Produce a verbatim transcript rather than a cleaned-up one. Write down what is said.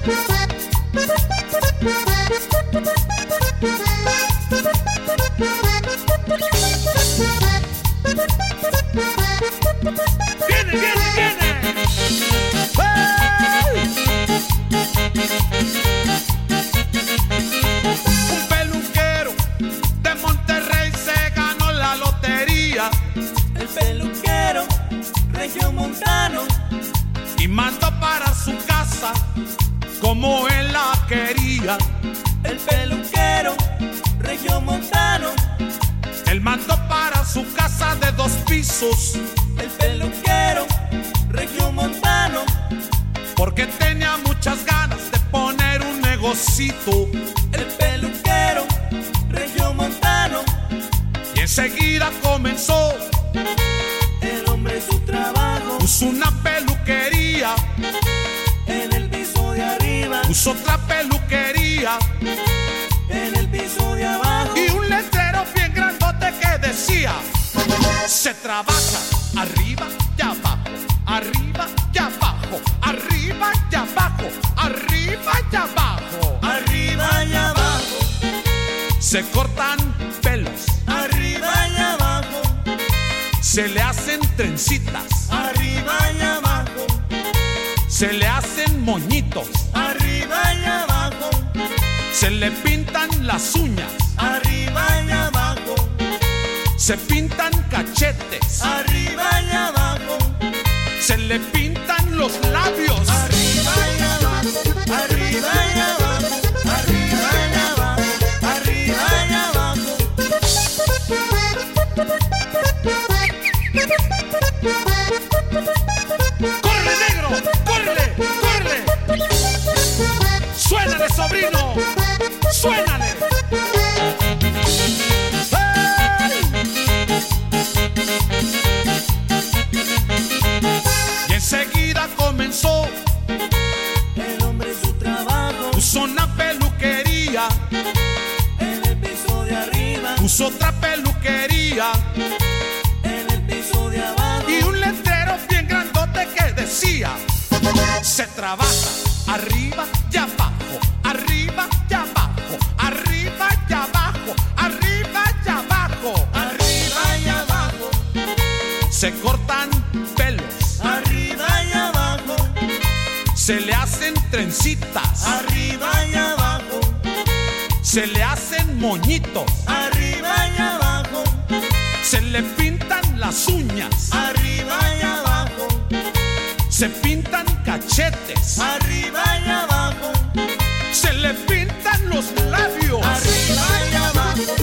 Viene, viene, viene. Un peluquero de Monterrey se ganó la lotería. El peluquero regiomontano Y mandó para su casa como él la quería. El peluquero regiomontano Él mandó para su casa de dos pisos El peluquero regiomontano porque tenía muchas ganas de poner un negocito. El peluquero regiomontano Y enseguida comenzó, el hombre su trabajo. puso una peluquería, En el piso de arriba, puso otra peluquería en el piso de abajo. y un letrero bien grandote que decía: se trabaja arriba y abajo, arriba y abajo, arriba y abajo, arriba y abajo. Arriba y abajo, Se cortan pelos, arriba y abajo, se le hacen trencitas, arriba y abajo, se le hacen moñitos, arriba y abajo, se le pintan las uñas, arriba y abajo, se pintan cachetes, arriba y abajo, se le pintan los labios, arriba y abajo, arriba y abajo, arriba y abajo, arriba y abajo. ¡Córrele, negro! ¡Córrele! ¡Córrele! ¡Suénale, sobrino! ¡Suénale! Y enseguida comenzó, El hombre su trabajo. puso una peluquería, En el piso de arriba, puso otra peluquería en el piso de abajo. y un letrero bien grandote que decía: se trabaja arriba y abajo, arriba y abajo, arriba y abajo, arriba y abajo. Arriba y abajo, Se cortan pelos, arriba y abajo, se le hacen trencitas, arriba y abajo, se le hacen moñitos, arriba y abajo, se le pintan las uñas, arriba y abajo, se pintan cachetes, arriba y abajo, se le pintan los labios. arriba y abajo.